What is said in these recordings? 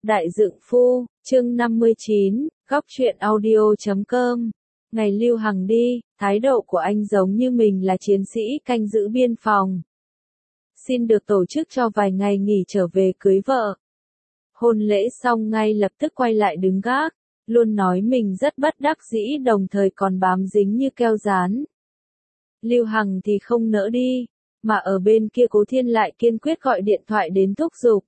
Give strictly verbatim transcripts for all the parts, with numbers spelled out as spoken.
Đại Dượng Phu, chương năm mươi chín, góc truyện audio chấm com. Ngày Lưu Hằng đi, thái độ của anh giống như mình là chiến sĩ canh giữ biên phòng. Xin được tổ chức cho vài ngày nghỉ trở về cưới vợ. Hôn lễ xong ngay lập tức quay lại đứng gác, luôn nói mình rất bất đắc dĩ đồng thời còn bám dính như keo dán. Lưu Hằng thì không nỡ đi, mà ở bên kia Cố Thiên lại kiên quyết gọi điện thoại đến thúc giục.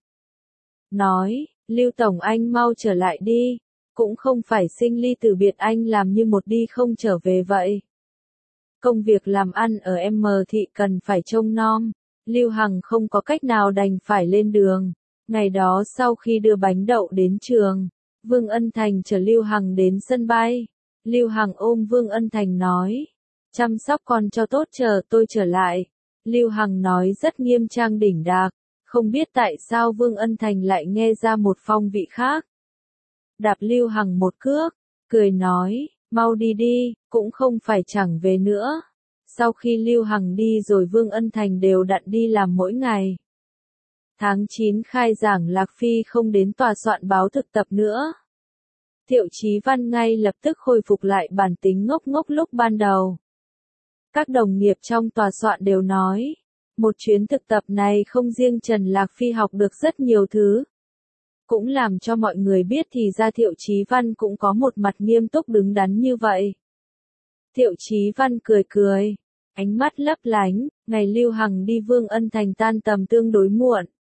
Nói, Lưu Tổng anh mau trở lại đi, cũng không phải sinh ly tử biệt anh làm như một đi không trở về vậy. Công việc làm ăn ở M thị cần phải trông nom, Lưu Hằng không có cách nào đành phải lên đường. Ngày đó sau khi đưa bánh đậu đến trường, Vương Ân Thành chở Lưu Hằng đến sân bay. Lưu Hằng ôm Vương Ân Thành nói, chăm sóc con cho tốt chờ tôi trở lại. Lưu Hằng nói rất nghiêm trang đỉnh đạc, không biết tại sao Vương Ân Thành lại nghe ra một phong vị khác. Đạp Lưu Hằng một cước, cười nói, mau đi đi, cũng không phải chẳng về nữa. Sau khi Lưu Hằng đi rồi Vương Ân Thành đều đặn đi làm mỗi ngày. Tháng chín khai giảng Lạc Phi không đến tòa soạn báo thực tập nữa. Thiệu Chí Văn ngay lập tức khôi phục lại bản tính ngốc ngốc lúc ban đầu. Các đồng nghiệp trong tòa soạn đều nói, một chuyến thực tập này không riêng Trần Lạc Phi học được rất nhiều thứ. Cũng làm cho mọi người biết thì ra Thiệu Chí Văn cũng có một mặt nghiêm túc đứng đắn như vậy. Thiệu Chí Văn cười cười, ánh mắt lấp lánh, ngày Lưu Hằng đi Vương Ân Thành tan tầm tương đối muộn.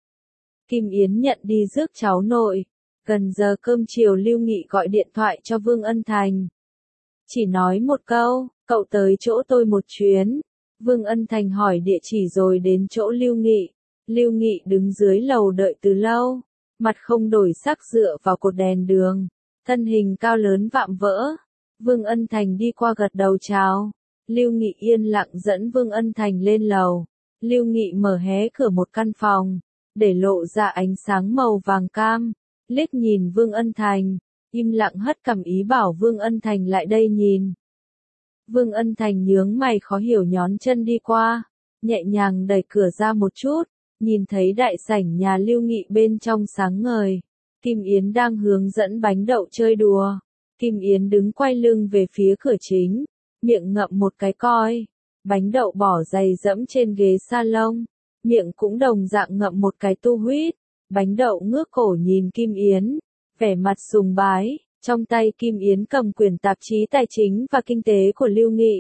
Kim Yến nhận đi rước cháu nội, gần giờ cơm chiều Lưu Nghị gọi điện thoại cho Vương Ân Thành. Chỉ nói một câu, cậu tới chỗ tôi một chuyến. Vương Ân Thành hỏi địa chỉ rồi đến chỗ Lưu Nghị. Lưu Nghị đứng dưới lầu đợi từ lâu, mặt không đổi sắc dựa vào cột đèn đường, thân hình cao lớn vạm vỡ. Vương Ân Thành đi qua gật đầu chào. Lưu Nghị yên lặng dẫn Vương Ân Thành lên lầu. Lưu Nghị mở hé cửa một căn phòng, để lộ ra ánh sáng màu vàng cam, liếc nhìn Vương Ân Thành, im lặng hất cằm ý bảo Vương Ân Thành lại đây nhìn. Vương Ân Thành nhướng mày khó hiểu nhón chân đi qua, nhẹ nhàng đẩy cửa ra một chút, nhìn thấy đại sảnh nhà Lưu Nghị bên trong sáng ngời. Kim Yến đang hướng dẫn bánh đậu chơi đùa. Kim Yến đứng quay lưng về phía cửa chính, miệng ngậm một cái coi. Bánh đậu bỏ giày dẫm trên ghế salon, miệng cũng đồng dạng ngậm một cái tu huýt. Bánh đậu ngước cổ nhìn Kim Yến, vẻ mặt sùng bái. Trong tay Kim Yến cầm quyển tạp chí tài chính và kinh tế của Lưu Nghị.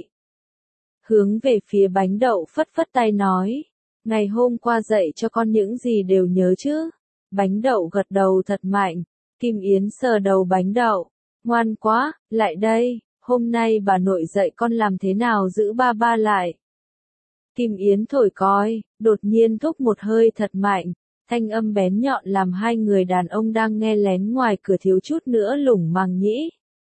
Hướng về phía bánh đậu phất phất tay nói, ngày hôm qua dạy cho con những gì đều nhớ chứ. Bánh đậu gật đầu thật mạnh. Kim Yến sờ đầu bánh đậu, ngoan quá, lại đây, hôm nay bà nội dạy con làm thế nào giữ ba ba lại. Kim Yến thổi còi, đột nhiên thúc một hơi thật mạnh. Thanh âm bén nhọn làm hai người đàn ông đang nghe lén ngoài cửa thiếu chút nữa lủng màng nhĩ.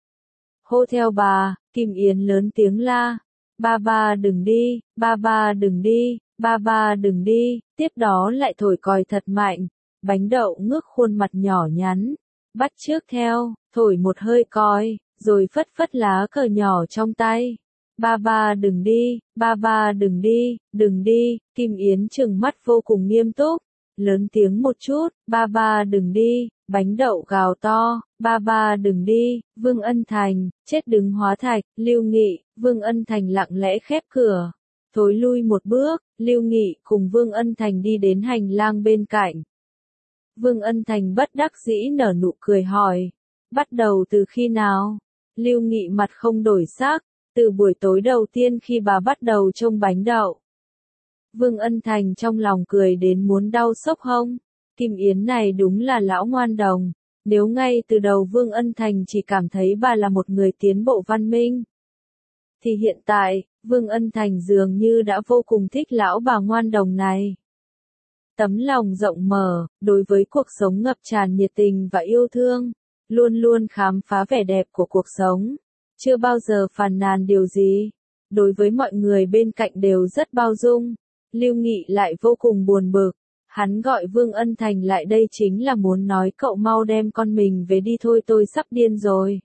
Hô theo bà, Kim Yến lớn tiếng la, ba ba đừng đi, ba ba đừng đi, ba ba đừng đi, tiếp đó lại thổi còi thật mạnh. Bánh đậu ngước khuôn mặt nhỏ nhắn, bắt chước theo, thổi một hơi còi, rồi phất phất lá cờ nhỏ trong tay. Ba ba đừng đi, ba ba đừng đi, đừng đi, Kim Yến trừng mắt vô cùng nghiêm túc. Lớn tiếng một chút, ba ba đừng đi, bánh đậu gào to, ba ba đừng đi. Vương Ân Thành, chết đứng hóa thạch. Lưu Nghị, Vương Ân Thành lặng lẽ khép cửa, thối lui một bước. Lưu Nghị cùng Vương Ân Thành đi đến hành lang bên cạnh. Vương Ân Thành bất đắc dĩ nở nụ cười hỏi, bắt đầu từ khi nào? Lưu Nghị mặt không đổi sắc, từ buổi tối đầu tiên khi bà bắt đầu trông bánh đậu. Vương Ân Thành trong lòng cười đến muốn đau xốc hông. Kim Yến này đúng là lão ngoan đồng. Nếu ngay từ đầu Vương Ân Thành chỉ cảm thấy bà là một người tiến bộ văn minh, thì hiện tại, Vương Ân Thành dường như đã vô cùng thích lão bà ngoan đồng này. Tấm lòng rộng mở, đối với cuộc sống ngập tràn nhiệt tình và yêu thương, luôn luôn khám phá vẻ đẹp của cuộc sống, chưa bao giờ phàn nàn điều gì. Đối với mọi người bên cạnh đều rất bao dung. Lưu Nghị lại vô cùng buồn bực, hắn gọi Vương Ân Thành lại đây chính là muốn nói cậu mau đem con mình về đi thôi, tôi sắp điên rồi.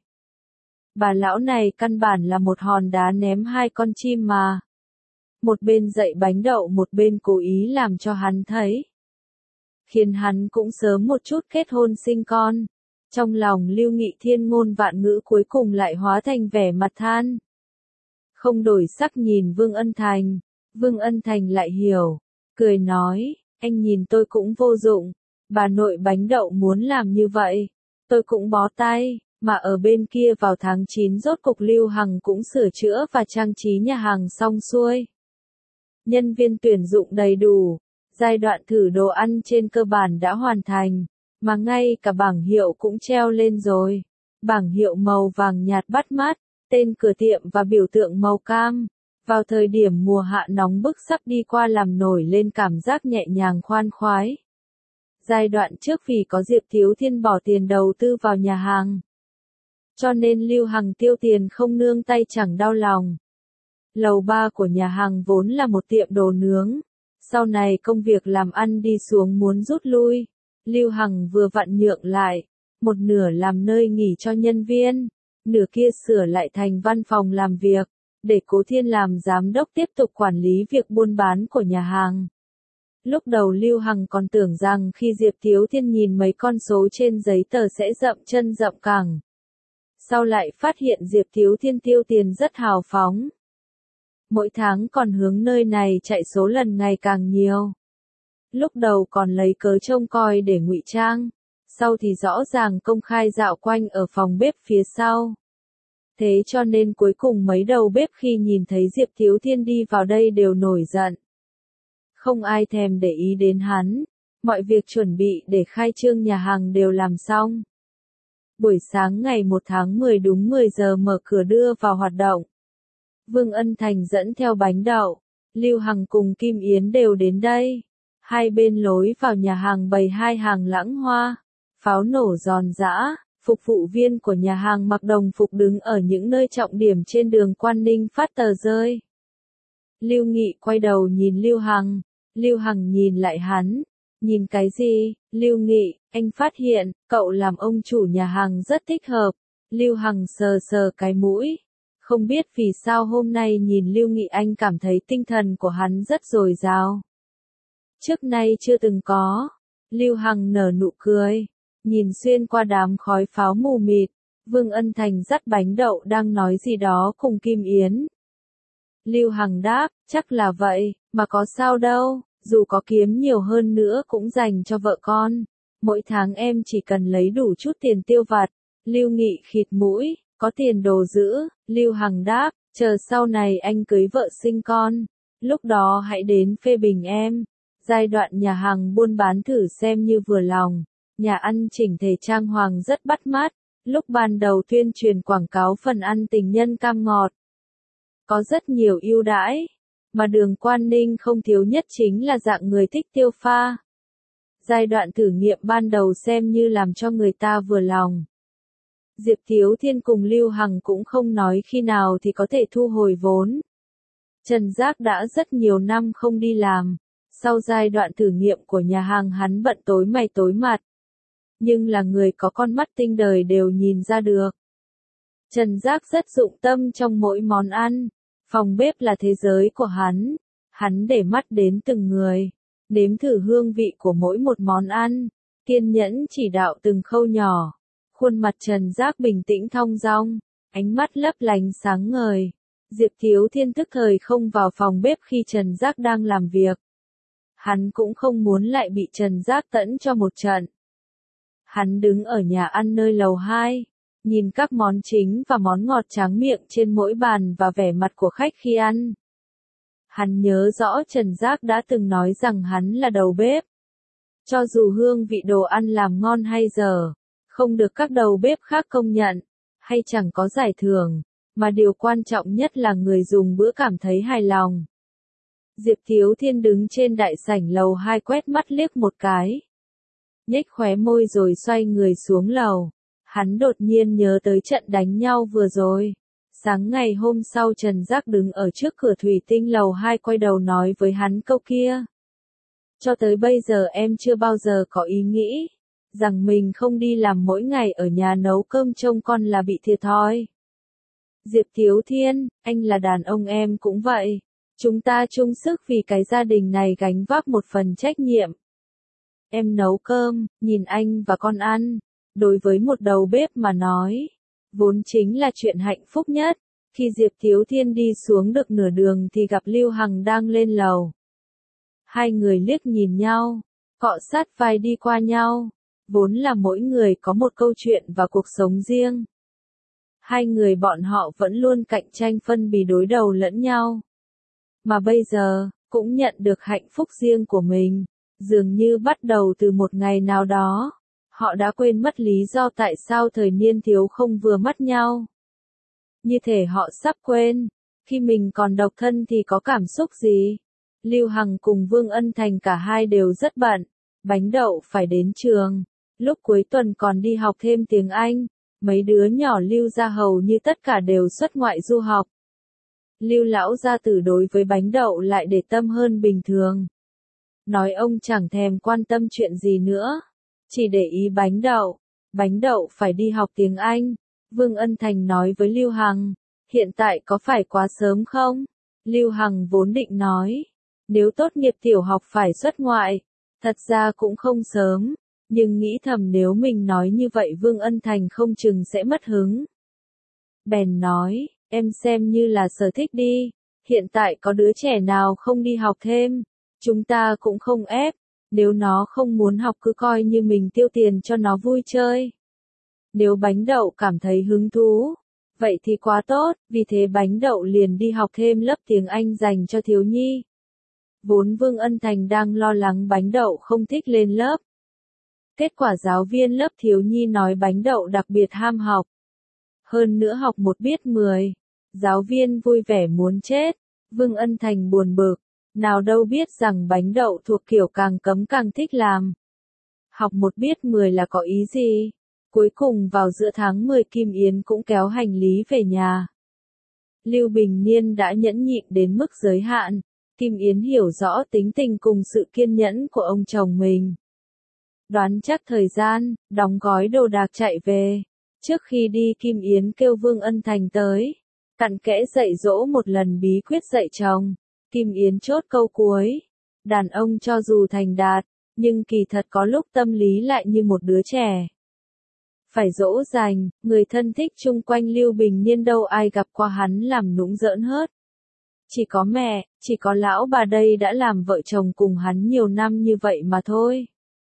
Bà lão này căn bản là một hòn đá ném hai con chim mà. Một bên dạy bánh đậu một bên cố ý làm cho hắn thấy. khiến hắn cũng sớm một chút kết hôn sinh con. Trong lòng Lưu Nghị thiên ngôn vạn ngữ cuối cùng lại hóa thành vẻ mặt than. Không đổi sắc nhìn Vương Ân Thành, Vương Ân Thành lại hiểu, cười nói, anh nhìn tôi cũng vô dụng, bà nội bánh đậu muốn làm như vậy, tôi cũng bó tay, mà ở bên kia vào tháng chín rốt cục Lưu Hằng cũng sửa chữa và trang trí nhà hàng xong xuôi. Nhân viên tuyển dụng đầy đủ, giai đoạn thử đồ ăn trên cơ bản đã hoàn thành, mà ngay cả bảng hiệu cũng treo lên rồi. Bảng hiệu màu vàng nhạt bắt mắt, tên cửa tiệm và biểu tượng màu cam. Vào thời điểm mùa hạ nóng bức sắp đi qua làm nổi lên cảm giác nhẹ nhàng khoan khoái. Giai đoạn trước vì có Diệp Thiếu Thiên bỏ tiền đầu tư vào nhà hàng, cho nên Lưu Hằng tiêu tiền không nương tay chẳng đau lòng. Lầu ba của nhà hàng vốn là một tiệm đồ nướng, sau này công việc làm ăn đi xuống muốn rút lui, Lưu Hằng vừa vặn nhượng lại, một nửa làm nơi nghỉ cho nhân viên, nửa kia sửa lại thành văn phòng làm việc, để Cố Thiên làm giám đốc tiếp tục quản lý việc buôn bán của nhà hàng. Lúc đầu Lưu Hằng còn tưởng rằng khi Diệp Thiếu Thiên nhìn mấy con số trên giấy tờ sẽ dậm chân dậm cẳng. Sau lại phát hiện Diệp Thiếu Thiên tiêu tiền rất hào phóng. Mỗi tháng còn hướng nơi này chạy số lần ngày càng nhiều. Lúc đầu còn lấy cớ trông coi để ngụy trang, sau thì rõ ràng công khai dạo quanh ở phòng bếp phía sau. Thế cho nên cuối cùng mấy đầu bếp khi nhìn thấy Diệp Thiếu Thiên đi vào đây đều nổi giận. Không ai thèm để ý đến hắn, mọi việc chuẩn bị để khai trương nhà hàng đều làm xong. Buổi sáng ngày một tháng mười đúng mười giờ mở cửa đưa vào hoạt động. Vương Ân Thành dẫn theo bánh đậu, Lưu Hằng cùng Kim Yến đều đến đây. Hai bên lối vào nhà hàng bày hai hàng lãng hoa, pháo nổ giòn giã, phục vụ viên của nhà hàng mặc đồng phục đứng ở những nơi trọng điểm trên đường Quan Ninh phát tờ rơi. Lưu Nghị quay đầu nhìn Lưu Hằng, Lưu Hằng nhìn lại hắn, nhìn cái gì, Lưu Nghị, anh phát hiện, cậu làm ông chủ nhà hàng rất thích hợp, Lưu Hằng sờ sờ cái mũi. Không biết vì sao hôm nay nhìn Lưu Nghị anh cảm thấy tinh thần của hắn rất dồi dào. Trước nay chưa từng có. Lưu Hằng nở nụ cười, nhìn xuyên qua đám khói pháo mù mịt, Vương Ân Thành dắt bánh đậu đang nói gì đó cùng Kim Yến. Lưu Hằng đáp, chắc là vậy, mà có sao đâu, dù có kiếm nhiều hơn nữa cũng dành cho vợ con. Mỗi tháng em chỉ cần lấy đủ chút tiền tiêu vặt. Lưu Nghị khịt mũi, có tiền đồ giữ, Lưu Hằng đáp, chờ sau này anh cưới vợ sinh con, lúc đó hãy đến phê bình em. Giai đoạn nhà hàng buôn bán thử xem như vừa lòng, nhà ăn chỉnh thể trang hoàng rất bắt mắt, lúc ban đầu tuyên truyền quảng cáo phần ăn tình nhân cam ngọt. Có rất nhiều ưu đãi, mà đường Quan Ninh không thiếu nhất chính là dạng người thích tiêu pha. Giai đoạn thử nghiệm ban đầu xem như làm cho người ta vừa lòng. Diệp Thiếu Thiên cùng Lưu Hằng cũng không nói khi nào thì có thể thu hồi vốn. Trần Giác đã rất nhiều năm không đi làm. Sau giai đoạn thử nghiệm của nhà hàng hắn bận tối mày tối mặt. Nhưng là người có con mắt tinh đời đều nhìn ra được. Trần Giác rất dụng tâm trong mỗi món ăn. Phòng bếp là thế giới của hắn. Hắn để mắt đến từng người. Nếm thử hương vị của mỗi một món ăn. Kiên nhẫn chỉ đạo từng khâu nhỏ. Khuôn mặt Trần Giác bình tĩnh thong dong. Ánh mắt lấp lánh sáng ngời. Diệp Thiếu Thiên tức thời không vào phòng bếp khi Trần Giác đang làm việc. Hắn cũng không muốn lại bị Trần Giác tẫn cho một trận. Hắn đứng ở nhà ăn nơi lầu hai, nhìn các món chính và món ngọt tráng miệng trên mỗi bàn và vẻ mặt của khách khi ăn. Hắn nhớ rõ Trần Giác đã từng nói rằng hắn là đầu bếp. Cho dù hương vị đồ ăn làm ngon hay dở, không được các đầu bếp khác công nhận, hay chẳng có giải thưởng, mà điều quan trọng nhất là người dùng bữa cảm thấy hài lòng. Diệp Thiếu Thiên đứng trên đại sảnh lầu hai quét mắt liếc một cái. Nhếch khóe môi rồi xoay người xuống lầu. Hắn đột nhiên nhớ tới trận đánh nhau vừa rồi. Sáng ngày hôm sau Trần Giác đứng ở trước cửa thủy tinh lầu hai quay đầu nói với hắn câu kia. Cho tới bây giờ em chưa bao giờ có ý nghĩ rằng mình không đi làm mỗi ngày ở nhà nấu cơm trông con là bị thiệt thòi. Diệp Thiếu Thiên, anh là đàn ông em cũng vậy. Chúng ta chung sức vì cái gia đình này gánh vác một phần trách nhiệm. em nấu cơm, nhìn anh và con ăn. Đối với một đầu bếp mà nói, vốn chính là chuyện hạnh phúc nhất. Khi Diệp Thiếu Thiên đi xuống được nửa đường thì gặp Lưu Hằng đang lên lầu. Hai người liếc nhìn nhau, cọ sát vai đi qua nhau. Vốn là mỗi người có một câu chuyện và cuộc sống riêng. Hai người bọn họ vẫn luôn cạnh tranh phân bì đối đầu lẫn nhau. Mà bây giờ, cũng nhận được hạnh phúc riêng của mình. Dường như bắt đầu từ một ngày nào đó, họ đã quên mất lý do tại sao thời niên thiếu không vừa mắt nhau. Như thể họ sắp quên, khi mình còn độc thân thì có cảm xúc gì. Lưu Hằng cùng Vương Ân Thành cả hai đều rất bận. Bánh đậu phải đến trường. Lúc cuối tuần còn đi học thêm tiếng Anh. Mấy đứa nhỏ Lưu gia hầu như tất cả đều xuất ngoại du học. Lưu lão gia tử đối với bánh đậu lại để tâm hơn bình thường. Nói ông chẳng thèm quan tâm chuyện gì nữa. Chỉ để ý bánh đậu. Bánh đậu phải đi học tiếng Anh. Vương Ân Thành nói với Lưu Hằng. Hiện tại có phải quá sớm không? Lưu Hằng vốn định nói. Nếu tốt nghiệp tiểu học phải xuất ngoại. Thật ra cũng không sớm. Nhưng nghĩ thầm nếu mình nói như vậy Vương Ân Thành không chừng sẽ mất hứng. Bèn nói, em xem như là sở thích đi. Hiện tại có đứa trẻ nào không đi học thêm. Chúng ta cũng không ép. Nếu nó không muốn học cứ coi như mình tiêu tiền cho nó vui chơi. Nếu bánh đậu cảm thấy hứng thú, vậy thì quá tốt, vì thế bánh đậu liền đi học thêm lớp tiếng Anh dành cho thiếu nhi. Vốn Vương Ân Thành đang lo lắng bánh đậu không thích lên lớp. Kết quả giáo viên lớp thiếu nhi nói bánh đậu đặc biệt ham học. Hơn nữa học một biết mười. Giáo viên vui vẻ muốn chết. Vương Ân Thành buồn bực. Nào đâu biết rằng bánh đậu thuộc kiểu càng cấm càng thích làm. Học một biết mười là có ý gì? Cuối cùng vào giữa tháng mười Kim Yến cũng kéo hành lý về nhà. Lưu Bình Niên đã nhẫn nhịn đến mức giới hạn. Kim Yến hiểu rõ tính tình cùng sự kiên nhẫn của ông chồng mình. Đoán chắc thời gian, đóng gói đồ đạc chạy về. Trước khi đi Kim Yến kêu Vương Ân Thành tới. Cặn kẽ dạy dỗ một lần bí quyết dạy chồng. Kim Yến chốt câu cuối. Đàn ông cho dù thành đạt, nhưng kỳ thật có lúc tâm lý lại như một đứa trẻ. Phải dỗ dành, người thân thích chung quanh Lưu Bình Niên đâu ai gặp qua hắn làm nũng giỡn hớt. Chỉ có mẹ, chỉ có lão bà đây đã làm vợ chồng cùng hắn nhiều năm như vậy mà thôi.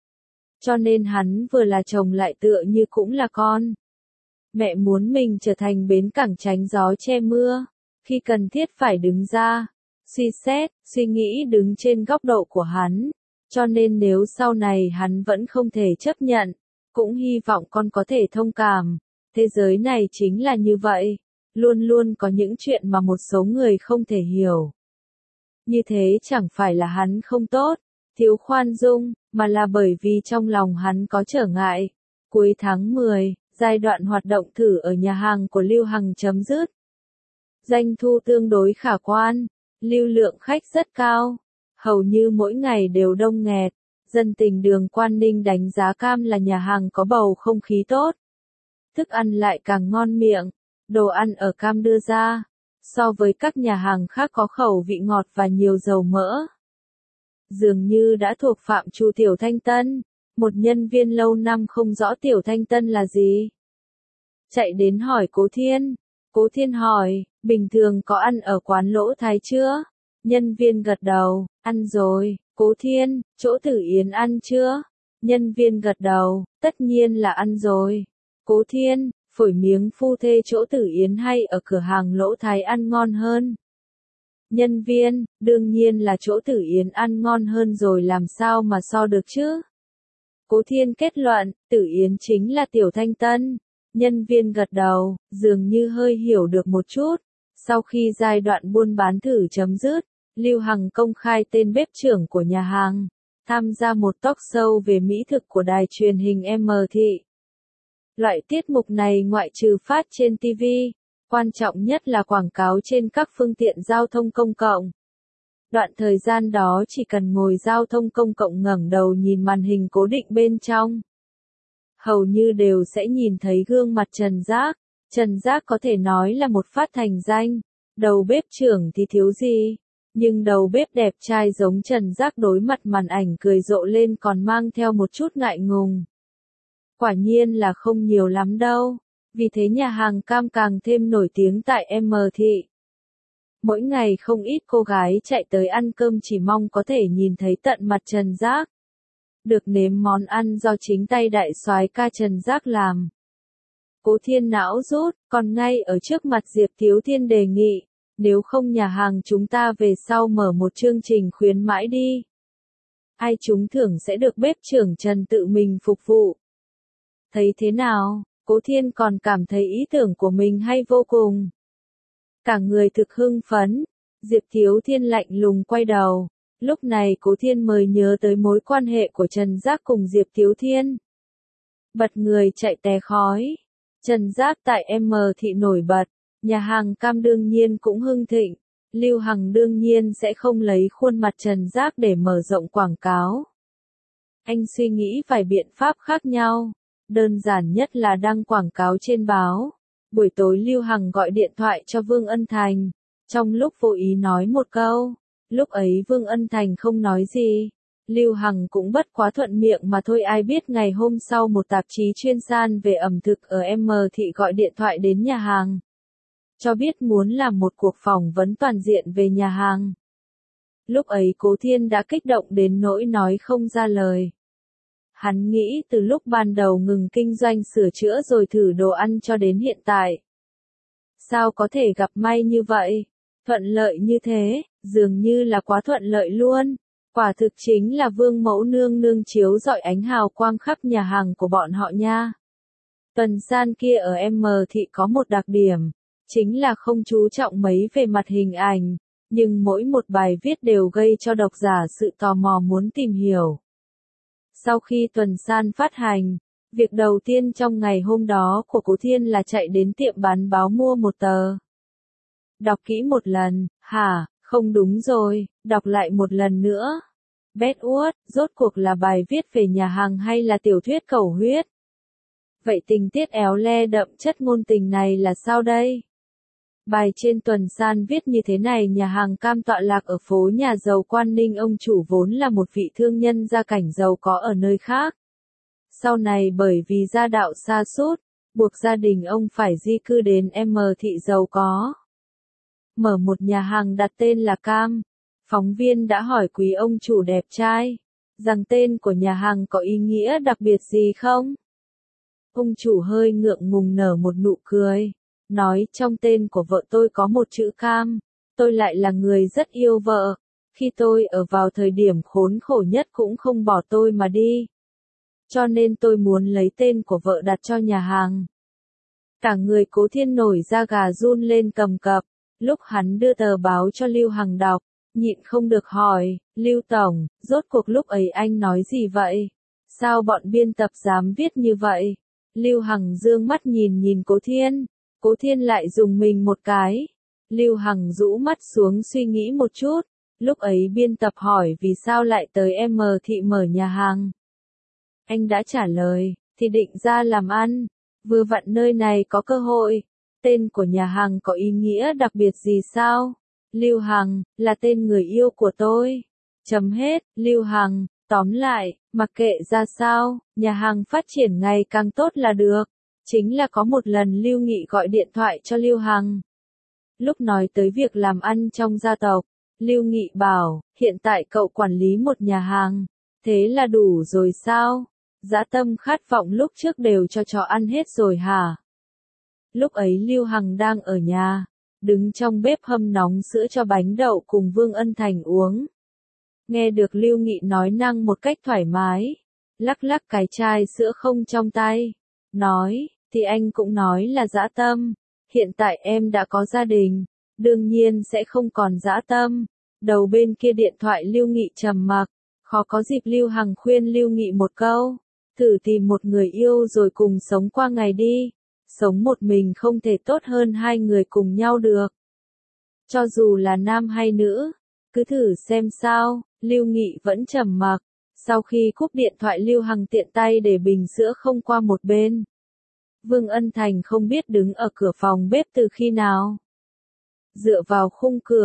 Cho nên hắn vừa là chồng lại tựa như cũng là con. Mẹ muốn mình trở thành bến cảng tránh gió che mưa, khi cần thiết phải đứng ra, suy xét, suy nghĩ đứng trên góc độ của hắn. Cho nên nếu sau này hắn vẫn không thể chấp nhận, cũng hy vọng con có thể thông cảm. Thế giới này chính là như vậy, luôn luôn có những chuyện mà một số người không thể hiểu. Như thế chẳng phải là hắn không tốt, thiếu khoan dung, mà là bởi vì trong lòng hắn có trở ngại. Cuối tháng mười, giai đoạn hoạt động thử ở nhà hàng của Lưu Hằng chấm dứt. Doanh thu tương đối khả quan, lưu lượng khách rất cao, hầu như mỗi ngày đều đông nghẹt. Dân tình đường Quan Ninh đánh giá Cam là nhà hàng có bầu không khí tốt. Thức ăn lại càng ngon miệng, đồ ăn ở Cam đưa ra, so với các nhà hàng khác có khẩu vị ngọt và nhiều dầu mỡ. Dường như đã thuộc phạm trù Tiểu Thanh Tân, một nhân viên lâu năm không rõ Tiểu Thanh Tân là gì. Chạy đến hỏi Cố Thiên, Cố Thiên hỏi, bình thường có ăn ở quán Lỗ Thái chưa? Nhân viên gật đầu, ăn rồi. Cố Thiên, chỗ Tử Yến ăn chưa? Nhân viên gật đầu, tất nhiên là ăn rồi. Cố Thiên, phổi miếng phu thê chỗ Tử Yến hay ở cửa hàng Lỗ Thái ăn ngon hơn? Nhân viên, đương nhiên là chỗ Tử Yến ăn ngon hơn rồi làm sao mà so được chứ? Cố Thiên kết luận, Tử Yến chính là Tiểu Thanh Tân. Nhân viên gật đầu, dường như hơi hiểu được một chút. Sau khi giai đoạn buôn bán thử chấm dứt, Lưu Hằng công khai tên bếp trưởng của nhà hàng, tham gia một talk show về mỹ thực của đài truyền hình em thị. Loại tiết mục này ngoại trừ phát trên ti vi, quan trọng nhất là quảng cáo trên các phương tiện giao thông công cộng. Đoạn thời gian đó chỉ cần ngồi giao thông công cộng ngẩng đầu nhìn màn hình cố định bên trong, hầu như đều sẽ nhìn thấy gương mặt Trần Giác. Trần Giác có thể nói là một phát thành danh, đầu bếp trưởng thì thiếu gì. Nhưng đầu bếp đẹp trai giống Trần Giác đối mặt màn ảnh cười rộ lên còn mang theo một chút ngại ngùng. Quả nhiên là không nhiều lắm đâu, vì thế nhà hàng cam càng thêm nổi tiếng tại M thị. Mỗi ngày không ít cô gái chạy tới ăn cơm chỉ mong có thể nhìn thấy tận mặt Trần Giác. Được nếm món ăn do chính tay đại soái ca Trần Giác làm. Cố Thiên não rút, còn ngay ở trước mặt Diệp Thiếu Thiên đề nghị, nếu không nhà hàng chúng ta về sau mở một chương trình khuyến mãi đi. Ai trúng thưởng sẽ được bếp trưởng Trần tự mình phục vụ. Thấy thế nào, Cố Thiên còn cảm thấy ý tưởng của mình hay vô cùng. Cả người thực hưng phấn, Diệp Thiếu Thiên lạnh lùng quay đầu. Lúc này Cố Thiên mới nhớ tới mối quan hệ của Trần Giác cùng Diệp Thiếu Thiên. Bật người chạy té khói. Trần Giác tại M thị nổi bật, nhà hàng cam đương nhiên cũng hưng thịnh. Lưu Hằng đương nhiên sẽ không lấy khuôn mặt Trần Giác để mở rộng quảng cáo. Anh suy nghĩ vài biện pháp khác nhau. Đơn giản nhất là đăng quảng cáo trên báo. Buổi tối Lưu Hằng gọi điện thoại cho Vương Ân Thành. Trong lúc vô ý nói một câu. Lúc ấy Vương Ân Thành không nói gì. Lưu Hằng cũng bất quá thuận miệng mà thôi, ai biết ngày hôm sau một tạp chí chuyên san về ẩm thực ở M thị gọi điện thoại đến nhà hàng. Cho biết muốn làm một cuộc phỏng vấn toàn diện về nhà hàng. Lúc ấy Cố Thiên đã kích động đến nỗi nói không ra lời. Hắn nghĩ từ lúc ban đầu ngừng kinh doanh sửa chữa rồi thử đồ ăn cho đến hiện tại. Sao có thể gặp may như vậy? Thuận lợi như thế, dường như là quá thuận lợi luôn. Quả thực chính là vương mẫu nương nương chiếu rọi ánh hào quang khắp nhà hàng của bọn họ nha. Tuần san kia ở M thị có một đặc điểm, chính là không chú trọng mấy về mặt hình ảnh, nhưng mỗi một bài viết đều gây cho độc giả sự tò mò muốn tìm hiểu. Sau khi tuần san phát hành, việc đầu tiên trong ngày hôm đó của Cố Thiên là chạy đến tiệm bán báo mua một tờ. Đọc kỹ một lần, hả, không đúng rồi, đọc lại một lần nữa. Bét uất, rốt cuộc là bài viết về nhà hàng hay là tiểu thuyết cầu huyết? Vậy tình tiết éo le đậm chất ngôn tình này là sao đây? Bài trên tuần san viết như thế này: nhà hàng cam tọa lạc ở phố nhà giàu Quan Ninh, ông chủ vốn là một vị thương nhân gia cảnh giàu có ở nơi khác. Sau này bởi vì gia đạo sa sút, buộc gia đình ông phải di cư đến M thị giàu có. Mở một nhà hàng đặt tên là Cam. Phóng viên đã hỏi quý ông chủ đẹp trai, rằng tên của nhà hàng có ý nghĩa đặc biệt gì không? Ông chủ hơi ngượng ngùng nở một nụ cười, nói trong tên của vợ tôi có một chữ cam, tôi lại là người rất yêu vợ, khi tôi ở vào thời điểm khốn khổ nhất cũng không bỏ tôi mà đi. Cho nên tôi muốn lấy tên của vợ đặt cho nhà hàng. Cả người Cố Thiên nổi da gà run lên cầm cập, lúc hắn đưa tờ báo cho Lưu Hằng đọc, nhịn không được hỏi, Lưu Tổng, rốt cuộc lúc ấy anh nói gì vậy? Sao bọn biên tập dám viết như vậy? Lưu Hằng dương mắt nhìn nhìn Cố Thiên, Cố Thiên lại dùng mình một cái. Lưu Hằng rũ mắt xuống suy nghĩ một chút, lúc ấy biên tập hỏi vì sao lại tới M thị mở nhà hàng. Anh đã trả lời, thì định ra làm ăn, vừa vặn nơi này có cơ hội. Tên của nhà hàng có ý nghĩa đặc biệt gì sao? Lưu Hằng, là tên người yêu của tôi. Chấm hết, Lưu Hằng, tóm lại, mặc kệ ra sao, nhà hàng phát triển ngày càng tốt là được. Chính là có một lần Lưu Nghị gọi điện thoại cho Lưu Hằng. Lúc nói tới việc làm ăn trong gia tộc, Lưu Nghị bảo, hiện tại cậu quản lý một nhà hàng, thế là đủ rồi sao? Dã tâm khát vọng lúc trước đều cho chó ăn hết rồi hả? Lúc ấy Lưu Hằng đang ở nhà, đứng trong bếp hâm nóng sữa cho bánh đậu cùng Vương Ân Thành uống. Nghe được Lưu Nghị nói năng một cách thoải mái, lắc lắc cái chai sữa không trong tay, nói, thì anh cũng nói là dã tâm, hiện tại em đã có gia đình, đương nhiên sẽ không còn dã tâm. Đầu bên kia điện thoại Lưu Nghị trầm mặc, khó có dịp Lưu Hằng khuyên Lưu Nghị một câu, thử tìm một người yêu rồi cùng sống qua ngày đi. Sống một mình không thể tốt hơn hai người cùng nhau được. Cho dù là nam hay nữ, cứ thử xem sao. Lưu Nghị vẫn trầm mặc. Sau khi cúp điện thoại Lưu Hằng tiện tay để bình sữa không qua một bên. Vương Ân Thành không biết đứng ở cửa phòng bếp từ khi nào. Dựa vào khung cửa,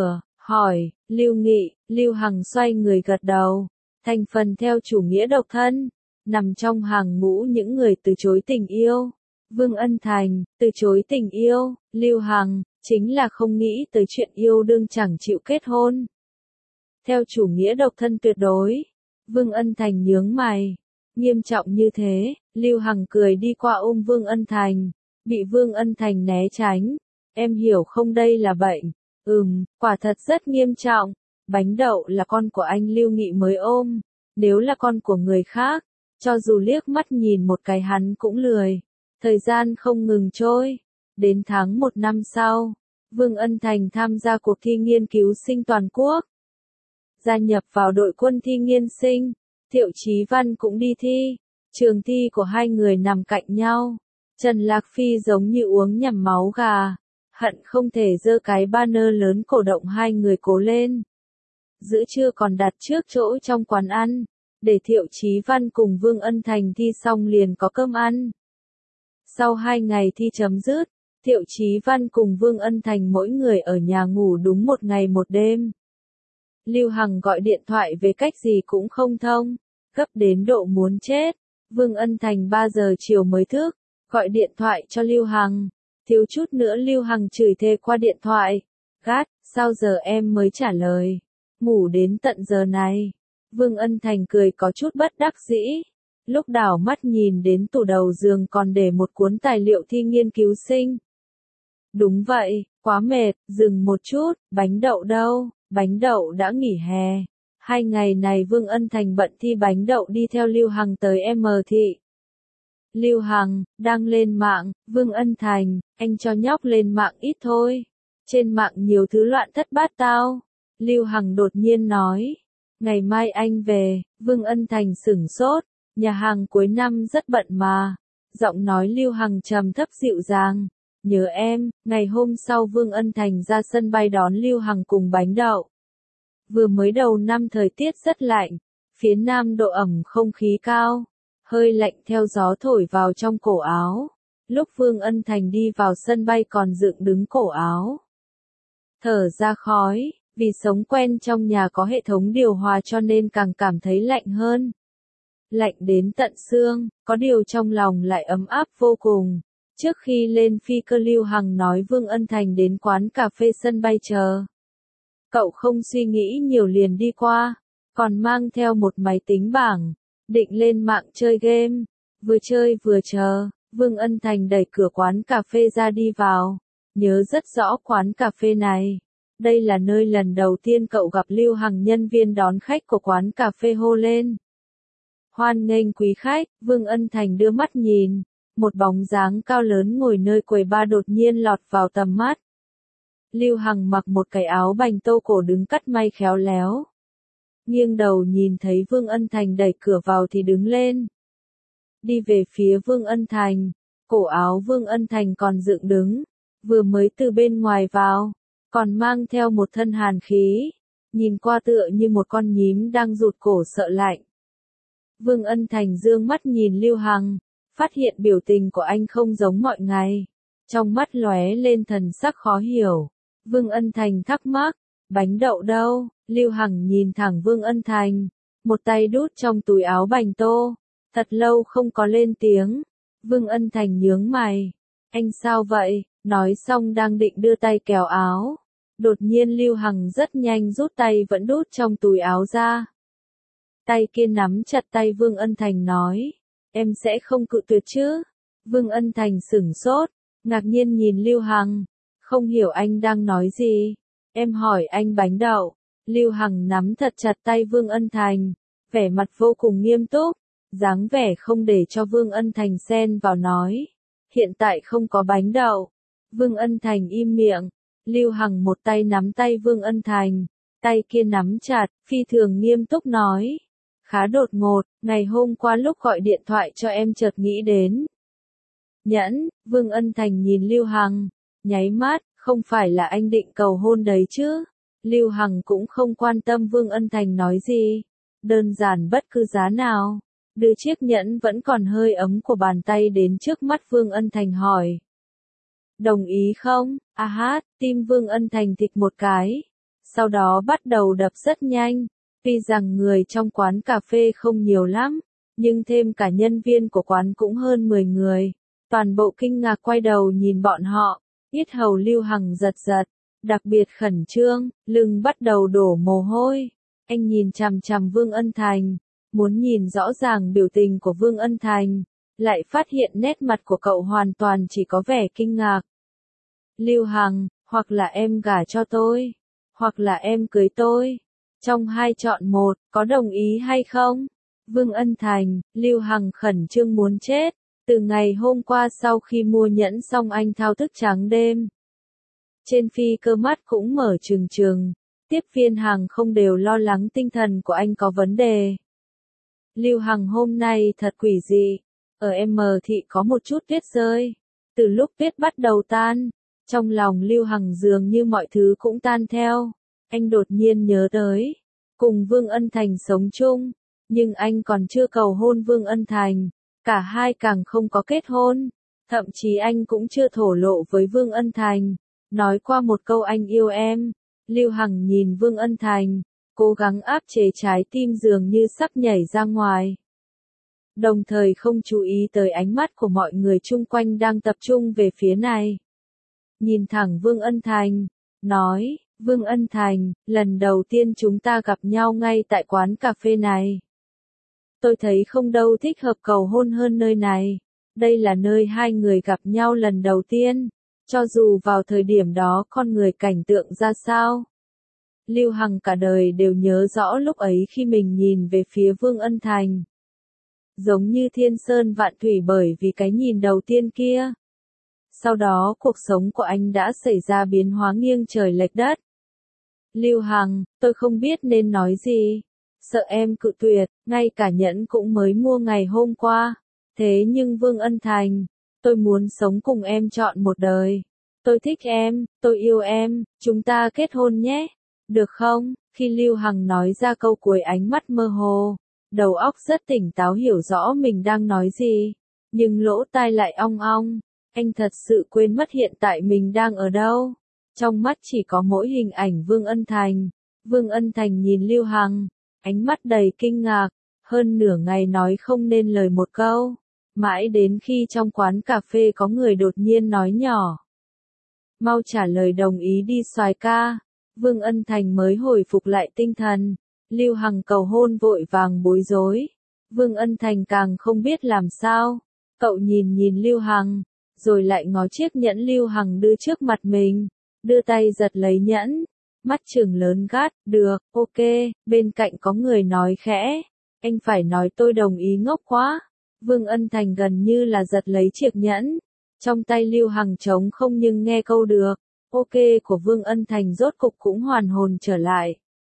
Hỏi, Lưu Nghị, Lưu Hằng xoay người gật đầu. Thành phần theo chủ nghĩa độc thân, nằm trong hàng ngũ những người từ chối tình yêu. Vương Ân Thành, từ chối tình yêu. Lưu Hằng, chính là không nghĩ tới chuyện yêu đương chẳng chịu kết hôn. Theo chủ nghĩa độc thân tuyệt đối. Vương Ân Thành nhướng mày. Nghiêm trọng như thế, Lưu Hằng cười đi qua ôm Vương Ân Thành. Bị Vương Ân Thành né tránh. Em hiểu không, đây là bệnh. Ừm, quả thật rất nghiêm trọng. Bánh đậu là con của anh Lưu Nghị mới ôm. Nếu là con của người khác, cho dù liếc mắt nhìn một cái hắn cũng lười. Thời gian không ngừng trôi. Đến tháng một năm sau, Vương Ân Thành tham gia cuộc thi nghiên cứu sinh toàn quốc. Gia nhập vào đội quân thi nghiên sinh. Thiệu Chí Văn cũng đi thi. Trường thi của hai người nằm cạnh nhau. Trần Lạc Phi giống như uống nhầm máu gà. Hận không thể giơ cái banner lớn cổ động hai người cố lên. Giữa trưa còn đặt trước chỗ trong quán ăn. Để Thiệu Chí Văn cùng Vương Ân Thành thi xong liền có cơm ăn. Sau hai ngày thi chấm dứt, Thiệu Chí Văn cùng Vương Ân Thành mỗi người ở nhà ngủ đúng một ngày một đêm. Lưu Hằng gọi điện thoại về cách gì cũng không thông, gấp đến độ muốn chết. Vương Ân Thành ba giờ chiều mới thức, gọi điện thoại cho Lưu Hằng. Thiếu chút nữa Lưu Hằng chửi thề qua điện thoại. Gát, sao giờ em mới trả lời? Ngủ đến tận giờ này. Vương Ân Thành cười có chút bất đắc dĩ. Lúc đảo mắt nhìn đến tủ đầu giường còn để một cuốn tài liệu thi nghiên cứu sinh. Đúng vậy, quá mệt, dừng một chút, bánh đậu đâu, bánh đậu đã nghỉ hè. Hai ngày này Vương Ân Thành bận thi bánh đậu đi theo Lưu Hằng tới M thị. Lưu Hằng, đang lên mạng, Vương Ân Thành, anh cho nhóc lên mạng ít thôi. Trên mạng nhiều thứ loạn thất bát tao. Lưu Hằng đột nhiên nói. Ngày mai anh về, Vương Ân Thành sửng sốt. Nhà hàng cuối năm rất bận mà. Giọng nói Lưu Hằng trầm thấp dịu dàng. Nhớ em, ngày hôm sau Vương Ân Thành ra sân bay đón Lưu Hằng cùng bánh đậu. Vừa mới đầu năm thời tiết rất lạnh. Phía nam độ ẩm không khí cao. Hơi lạnh theo gió thổi vào trong cổ áo. Lúc Vương Ân Thành đi vào sân bay còn dựng đứng cổ áo. Thở ra khói, vì sống quen trong nhà có hệ thống điều hòa cho nên càng cảm thấy lạnh hơn. Lạnh đến tận xương, có điều trong lòng lại ấm áp vô cùng. Trước khi lên phi cơ Lưu Hằng nói Vương Ân Thành đến quán cà phê sân bay chờ. Cậu không suy nghĩ nhiều liền đi qua, còn mang theo một máy tính bảng, định lên mạng chơi game. Vừa chơi vừa chờ, Vương Ân Thành đẩy cửa quán cà phê ra đi vào. Nhớ rất rõ quán cà phê này. Đây là nơi lần đầu tiên cậu gặp Lưu Hằng, nhân viên đón khách của quán cà phê hô lên. Hoan nghênh quý khách, Vương Ân Thành đưa mắt nhìn. Một bóng dáng cao lớn ngồi nơi quầy bar đột nhiên lọt vào tầm mắt. Lưu Hằng mặc một cái áo bành tô cổ đứng cắt may khéo léo. Nghiêng đầu nhìn thấy Vương Ân Thành đẩy cửa vào thì đứng lên. Đi về phía Vương Ân Thành, cổ áo Vương Ân Thành còn dựng đứng, vừa mới từ bên ngoài vào, còn mang theo một thân hàn khí, nhìn qua tựa như một con nhím đang rụt cổ sợ lạnh. Vương Ân Thành dương mắt nhìn Lưu Hằng, phát hiện biểu tình của anh không giống mọi ngày, trong mắt lóe lên thần sắc khó hiểu. Vương Ân Thành thắc mắc, bánh đậu đâu? Lưu Hằng nhìn thẳng Vương Ân Thành, một tay đút trong túi áo bành tô, thật lâu không có lên tiếng. Vương Ân Thành nhướng mày, anh sao vậy? Nói xong đang định đưa tay kéo áo, đột nhiên Lưu Hằng rất nhanh rút tay vẫn đút trong túi áo ra. Tay kia nắm chặt tay Vương Ân Thành nói, em sẽ không cự tuyệt chứ? Vương Ân Thành sửng sốt, ngạc nhiên nhìn Lưu Hằng, không hiểu anh đang nói gì. Em hỏi anh bánh đậu. Lưu Hằng nắm thật chặt tay Vương Ân Thành, vẻ mặt vô cùng nghiêm túc, dáng vẻ không để cho Vương Ân Thành xen vào nói, hiện tại không có bánh đậu. Vương Ân Thành im miệng, Lưu Hằng một tay nắm tay Vương Ân Thành, tay kia nắm chặt, phi thường nghiêm túc nói, khá đột ngột, ngày hôm qua lúc gọi điện thoại cho em chợt nghĩ đến. Nhẫn, Vương Ân Thành nhìn Lưu Hằng, nháy mắt, không phải là anh định cầu hôn đấy chứ? Lưu Hằng cũng không quan tâm Vương Ân Thành nói gì, đơn giản bất cứ giá nào, đưa chiếc nhẫn vẫn còn hơi ấm của bàn tay đến trước mắt Vương Ân Thành hỏi. Đồng ý không? A hát, tim Vương Ân Thành thịch một cái. sau đó bắt đầu đập rất nhanh. Tuy rằng người trong quán cà phê không nhiều lắm, nhưng thêm cả nhân viên của quán cũng hơn mười người. Toàn bộ kinh ngạc quay đầu nhìn bọn họ, yết hầu Lưu Hằng giật giật, đặc biệt khẩn trương, lưng bắt đầu đổ mồ hôi. Anh nhìn chằm chằm Vương Ân Thành, muốn nhìn rõ ràng biểu tình của Vương Ân Thành, lại phát hiện nét mặt của cậu hoàn toàn chỉ có vẻ kinh ngạc. Lưu Hằng, hoặc là em gả cho tôi, hoặc là em cưới tôi. Trong hai chọn một, có đồng ý hay không? Vương Ân Thành, Lưu Hằng khẩn trương muốn chết. Từ ngày hôm qua sau khi mua nhẫn xong anh thao thức trắng đêm. Trên phi cơ mắt cũng mở trừng trừng, tiếp viên hàng không đều lo lắng tinh thần của anh có vấn đề. Lưu Hằng hôm nay thật quỷ dị, ở M thị có một chút tuyết rơi. Từ lúc tuyết bắt đầu tan, trong lòng Lưu Hằng dường như mọi thứ cũng tan theo. Anh đột nhiên nhớ tới, cùng Vương Ân Thành sống chung, nhưng anh còn chưa cầu hôn Vương Ân Thành. Cả hai càng không có kết hôn, thậm chí anh cũng chưa thổ lộ với Vương Ân Thành, nói qua một câu anh yêu em. Lưu Hằng nhìn Vương Ân Thành, cố gắng áp chế trái tim dường như sắp nhảy ra ngoài. Đồng thời không chú ý tới ánh mắt của mọi người chung quanh đang tập trung về phía này. Nhìn thẳng Vương Ân Thành, nói, Vương Ân Thành, lần đầu tiên chúng ta gặp nhau ngay tại quán cà phê này. Tôi thấy không đâu thích hợp cầu hôn hơn nơi này. Đây là nơi hai người gặp nhau lần đầu tiên. Cho dù vào thời điểm đó con người cảnh tượng ra sao. Lưu Hằng cả đời đều nhớ rõ lúc ấy khi mình nhìn về phía Vương Ân Thành. Giống như thiên sơn vạn thủy bởi vì cái nhìn đầu tiên kia. Sau đó cuộc sống của anh đã xảy ra biến hóa nghiêng trời lệch đất. Lưu Hằng, tôi không biết nên nói gì. Sợ em cự tuyệt, ngay cả nhẫn cũng mới mua ngày hôm qua. Thế nhưng Vương Ân Thành, tôi muốn sống cùng em trọn một đời. Tôi thích em, tôi yêu em, chúng ta kết hôn nhé. Được không? Khi Lưu Hằng nói ra câu cuối ánh mắt mơ hồ, đầu óc rất tỉnh táo hiểu rõ mình đang nói gì, nhưng lỗ tai lại ong ong. Anh thật sự quên mất hiện tại mình đang ở đâu. Trong mắt chỉ có mỗi hình ảnh Vương Ân Thành. Vương Ân Thành nhìn Lưu Hằng, ánh mắt đầy kinh ngạc, hơn nửa ngày nói không nên lời một câu. Mãi đến khi trong quán cà phê có người đột nhiên nói nhỏ. Mau trả lời đồng ý đi soái ca. Vương Ân Thành mới hồi phục lại tinh thần. Lưu Hằng cầu hôn vội vàng bối rối. Vương Ân Thành càng không biết làm sao. Cậu nhìn nhìn Lưu Hằng, rồi lại ngó chiếc nhẫn Lưu Hằng đưa trước mặt mình. Đưa tay giật lấy nhẫn. Mắt trừng lớn gắt, được, ok, bên cạnh có người nói khẽ. Anh phải nói tôi đồng ý ngốc quá. Vương Ân Thành gần như là giật lấy chiếc nhẫn. Trong tay Lưu Hằng trống không nhưng nghe câu được. Ok của Vương Ân Thành rốt cục cũng hoàn hồn trở lại.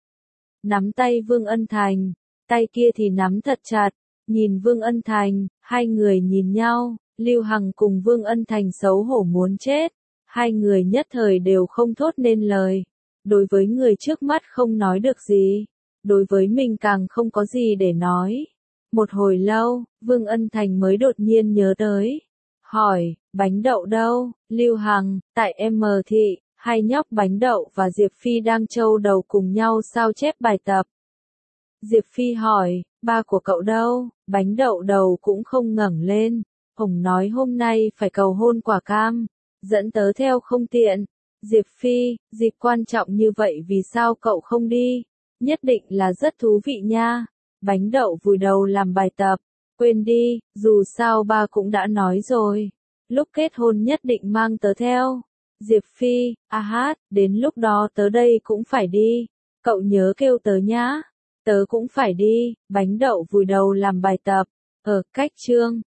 Nắm tay Vương Ân Thành, tay kia thì nắm thật chặt. Nhìn Vương Ân Thành, hai người nhìn nhau. Lưu Hằng cùng Vương Ân Thành xấu hổ muốn chết. Hai người nhất thời đều không thốt nên lời. Đối với người trước mắt không nói được gì. Đối với mình càng không có gì để nói. Một hồi lâu, Vương Ân Thành mới đột nhiên nhớ tới. Hỏi, bánh đậu đâu? Lưu Hằng, tại M thị, hai nhóc bánh đậu và Diệp Phi đang trâu đầu cùng nhau sao chép bài tập. Diệp Phi hỏi, ba của cậu đâu? Bánh đậu đầu cũng không ngẩng lên. Hồng nói hôm nay phải cầu hôn quả cam. Dẫn tớ theo không tiện. Diệp Phi, dịp quan trọng như vậy vì sao cậu không đi? Nhất định là rất thú vị nha. Bánh đậu vùi đầu làm bài tập. Quên đi, dù sao ba cũng đã nói rồi. Lúc kết hôn nhất định mang tớ theo. Diệp Phi, a hát, đến lúc đó tớ đây cũng phải đi. Cậu nhớ kêu tớ nhá. Tớ cũng phải đi. Bánh đậu vùi đầu làm bài tập. Ở cách chương.